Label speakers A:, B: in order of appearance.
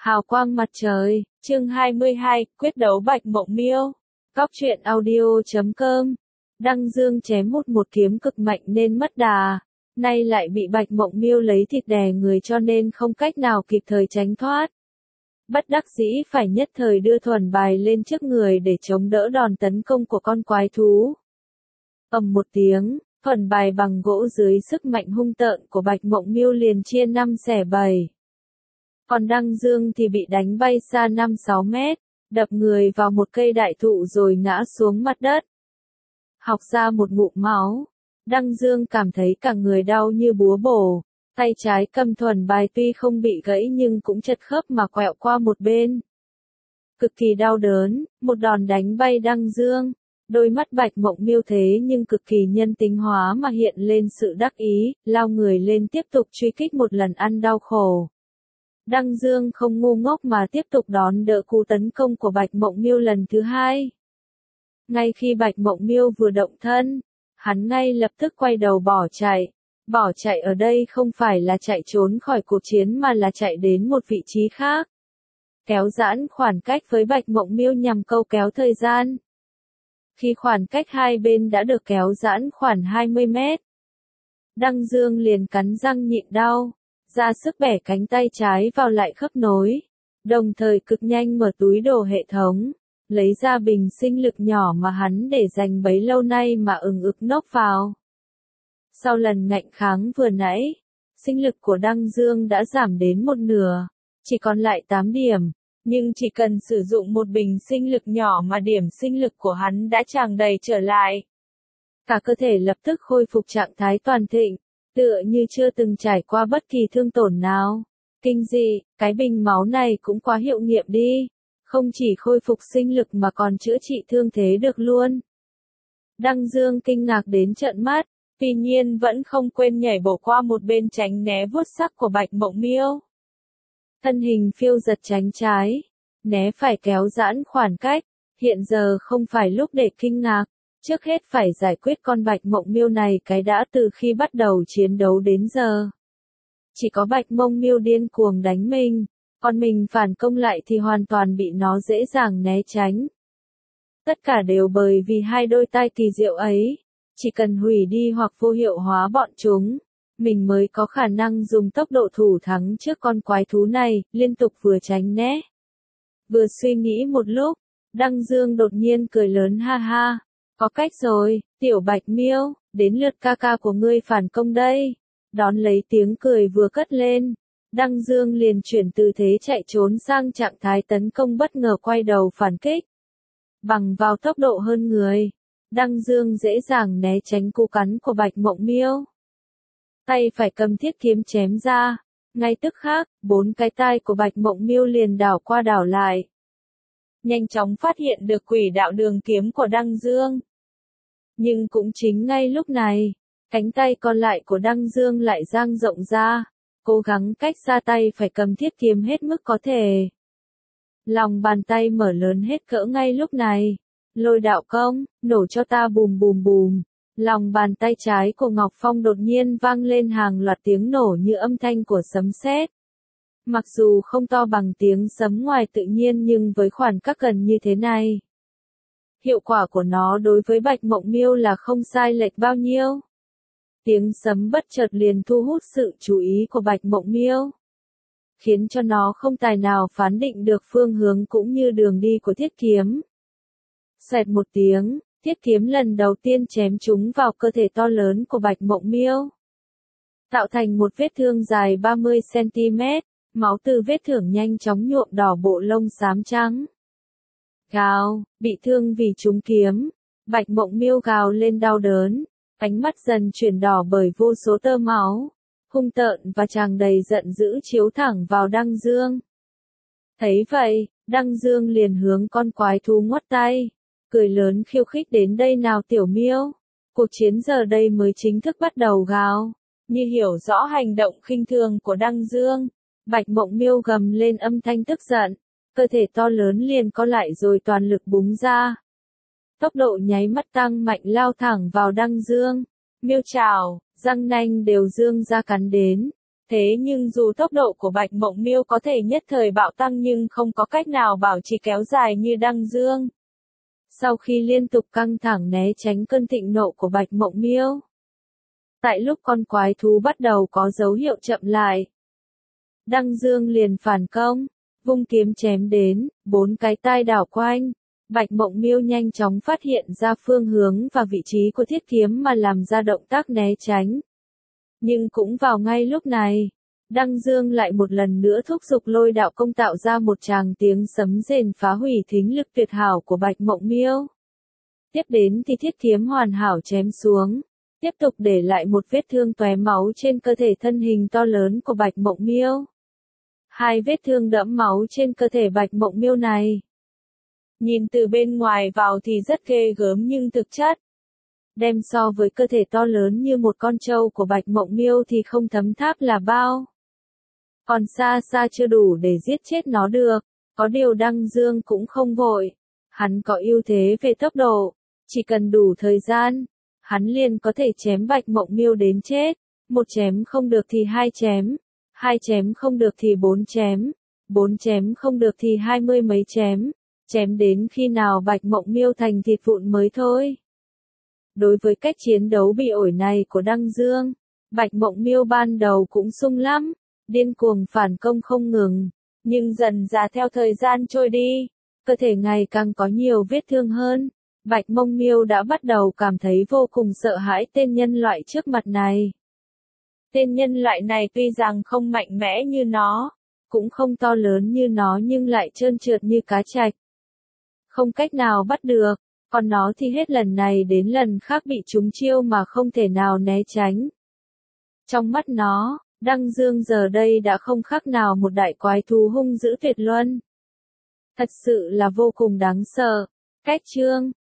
A: Hào quang mặt trời, chương 22, quyết đấu Bạch Mộng Miêu. Góc truyện audio.com. Đăng Dương chém một kiếm cực mạnh nên mất đà, nay lại bị Bạch Mộng Miêu lấy thịt đè người cho nên không cách nào kịp thời tránh thoát. Bất đắc dĩ phải nhất thời đưa thuần bài lên trước người để chống đỡ đòn tấn công của con quái thú. Ầm một tiếng, thuần bài bằng gỗ dưới sức mạnh hung tợn của Bạch Mộng Miêu liền chia 5 xẻ 7. Còn Đăng Dương thì bị đánh bay xa 5-6 mét, đập người vào một cây đại thụ rồi ngã xuống mặt đất. Học ra một ngụm máu, Đăng Dương cảm thấy cả người đau như búa bổ, tay trái cầm thuần bài tuy không bị gãy nhưng cũng chật khớp mà quẹo qua một bên. Cực kỳ đau đớn, một đòn đánh bay Đăng Dương, đôi mắt Bạch Mộng Miêu thế nhưng cực kỳ nhân tính hóa mà hiện lên sự đắc ý, lao người lên tiếp tục truy kích một lần ăn đau khổ. Đăng Dương không ngu ngốc mà tiếp tục đón đỡ cú tấn công của Bạch Mộng Miêu lần thứ hai. Ngay khi Bạch Mộng Miêu vừa động thân, hắn ngay lập tức quay đầu bỏ chạy. Bỏ chạy ở đây không phải là chạy trốn khỏi cuộc chiến mà là chạy đến một vị trí khác. Kéo giãn khoảng cách với Bạch Mộng Miêu nhằm câu kéo thời gian. Khi khoảng cách hai bên đã được kéo giãn khoảng 20 mét, Đăng Dương liền cắn răng nhịn đau, ra sức bẻ cánh tay trái vào lại khớp nối, đồng thời cực nhanh mở túi đồ hệ thống, lấy ra bình sinh lực nhỏ mà hắn để dành bấy lâu nay mà ực nốc vào. Sau lần ngạnh kháng vừa nãy, sinh lực của Đăng Dương đã giảm đến một nửa, chỉ còn lại 8 điểm, nhưng chỉ cần sử dụng một bình sinh lực nhỏ mà điểm sinh lực của hắn đã tràn đầy trở lại. Cả cơ thể lập tức khôi phục trạng thái toàn thịnh, tựa như chưa từng trải qua bất kỳ thương tổn nào. Kinh dị, cái bình máu này cũng quá hiệu nghiệm đi, không chỉ khôi phục sinh lực mà còn chữa trị thương thế được luôn. Đăng Dương kinh ngạc đến trợn mắt, tuy nhiên vẫn không quên nhảy bổ qua một bên tránh né vuốt sắc của Bạch Mộng Miêu. Thân hình phiêu giật tránh trái, né phải kéo giãn khoảng cách, hiện giờ không phải lúc để kinh ngạc, trước hết phải giải quyết con Bạch Mộng Miêu này cái đã. Từ khi bắt đầu chiến đấu đến giờ, chỉ có Bạch Mộng Miêu điên cuồng đánh mình, còn mình phản công lại thì hoàn toàn bị nó dễ dàng né tránh. Tất cả đều bởi vì hai đôi tai kỳ diệu ấy, chỉ cần hủy đi hoặc vô hiệu hóa bọn chúng, mình mới có khả năng dùng tốc độ thủ thắng trước con quái thú này, liên tục vừa tránh né. Vừa suy nghĩ một lúc, Đăng Dương đột nhiên cười lớn ha ha, có cách rồi, tiểu Bạch Miêu, đến lượt ca ca của ngươi phản công đây. Đón lấy tiếng cười vừa cất lên, Đăng Dương liền chuyển từ thế chạy trốn sang trạng thái tấn công bất ngờ quay đầu phản kích. Bằng vào tốc độ hơn người, Đăng Dương dễ dàng né tránh cú cắn của Bạch Mộng Miêu. Tay phải cầm thiết kiếm chém ra, ngay tức khắc, 4 cái tai của Bạch Mộng Miêu liền đảo qua đảo lại. Nhanh chóng phát hiện được quỷ đạo đường kiếm của Đăng Dương. Nhưng cũng chính ngay lúc này, cánh tay còn lại của Đăng Dương lại dang rộng ra, cố gắng cách xa tay phải cầm thiết kiếm hết mức có thể. Lòng bàn tay mở lớn hết cỡ ngay lúc này. Lôi đạo công, nổ cho ta bùm bùm bùm. Lòng bàn tay trái của Ngọc Phong đột nhiên vang lên hàng loạt tiếng nổ như âm thanh của sấm sét. Mặc dù không to bằng tiếng sấm ngoài tự nhiên nhưng với khoảng cách gần như thế này, hiệu quả của nó đối với Bạch Mộng Miêu là không sai lệch bao nhiêu. Tiếng sấm bất chợt liền thu hút sự chú ý của Bạch Mộng Miêu, khiến cho nó không tài nào phán định được phương hướng cũng như đường đi của thiết kiếm. Xẹt một tiếng, thiết kiếm lần đầu tiên chém trúng vào cơ thể to lớn của Bạch Mộng Miêu, tạo thành một vết thương dài 30 cm, máu từ vết thương nhanh chóng nhuộm đỏ bộ lông xám trắng. Gào, bị thương vì trúng kiếm, Bạch Mộng Miêu gào lên đau đớn, ánh mắt dần chuyển đỏ bởi vô số tơ máu, hung tợn và tràn đầy giận dữ chiếu thẳng vào Đăng Dương. Thấy vậy, Đăng Dương liền hướng con quái thú ngoắt tay, cười lớn khiêu khích đến đây nào tiểu Miêu. Cuộc chiến giờ đây mới chính thức bắt đầu gào. Như hiểu rõ hành động khinh thường của Đăng Dương, Bạch Mộng Miêu gầm lên âm thanh tức giận, cơ thể to lớn liền co lại rồi toàn lực búng ra. Tốc độ nháy mắt tăng mạnh lao thẳng vào Đăng Dương. Miêu trảo, răng nanh đều dương ra cắn đến. Thế nhưng dù tốc độ của Bạch Mộng Miêu có thể nhất thời bạo tăng nhưng không có cách nào bảo trì kéo dài như Đăng Dương. Sau khi liên tục căng thẳng né tránh cơn thịnh nộ của Bạch Mộng Miêu, tại lúc con quái thú bắt đầu có dấu hiệu chậm lại, Đăng Dương liền phản công, vung kiếm chém đến, 4 cái tai đảo quanh. Bạch Mộng Miêu nhanh chóng phát hiện ra phương hướng và vị trí của thiết kiếm mà làm ra động tác né tránh. Nhưng cũng vào ngay lúc này, Đăng Dương lại một lần nữa thúc giục lôi đạo công tạo ra một tràng tiếng sấm rền phá hủy thính lực tuyệt hảo của Bạch Mộng Miêu. Tiếp đến thì thiết kiếm hoàn hảo chém xuống, tiếp tục để lại một vết thương tóe máu trên cơ thể thân hình to lớn của Bạch Mộng Miêu. 2 vết thương đẫm máu trên cơ thể Bạch Mộng Miêu này, nhìn từ bên ngoài vào thì rất ghê gớm nhưng thực chất, đem so với cơ thể to lớn như một con trâu của Bạch Mộng Miêu thì không thấm tháp là bao. Còn xa xa chưa đủ để giết chết nó được, có điều Đăng Dương cũng không vội. Hắn có ưu thế về tốc độ, chỉ cần đủ thời gian, hắn liền có thể chém Bạch Mộng Miêu đến chết. 1 chém không được thì 2 chém, 2 chém không được thì 4 chém, 4 chém không được thì 20 mấy chém, chém đến khi nào Bạch Mộng Miêu thành thịt vụn mới thôi. Đối với cách chiến đấu bị ổi này của Đăng Dương, Bạch Mộng Miêu ban đầu cũng sung lắm, điên cuồng phản công không ngừng, nhưng dần dà theo thời gian trôi đi, cơ thể ngày càng có nhiều vết thương hơn, Bạch Mộng Miêu đã bắt đầu cảm thấy vô cùng sợ hãi tên nhân loại trước mặt này. Tên nhân loại này tuy rằng không mạnh mẽ như nó, cũng không to lớn như nó nhưng lại trơn trượt như cá trạch. Không cách nào bắt được, còn nó thì hết lần này đến lần khác bị trúng chiêu mà không thể nào né tránh. Trong mắt nó, Đăng Dương giờ đây đã không khác nào một đại quái thú hung dữ tuyệt luân. Thật sự là vô cùng đáng sợ. Cách chương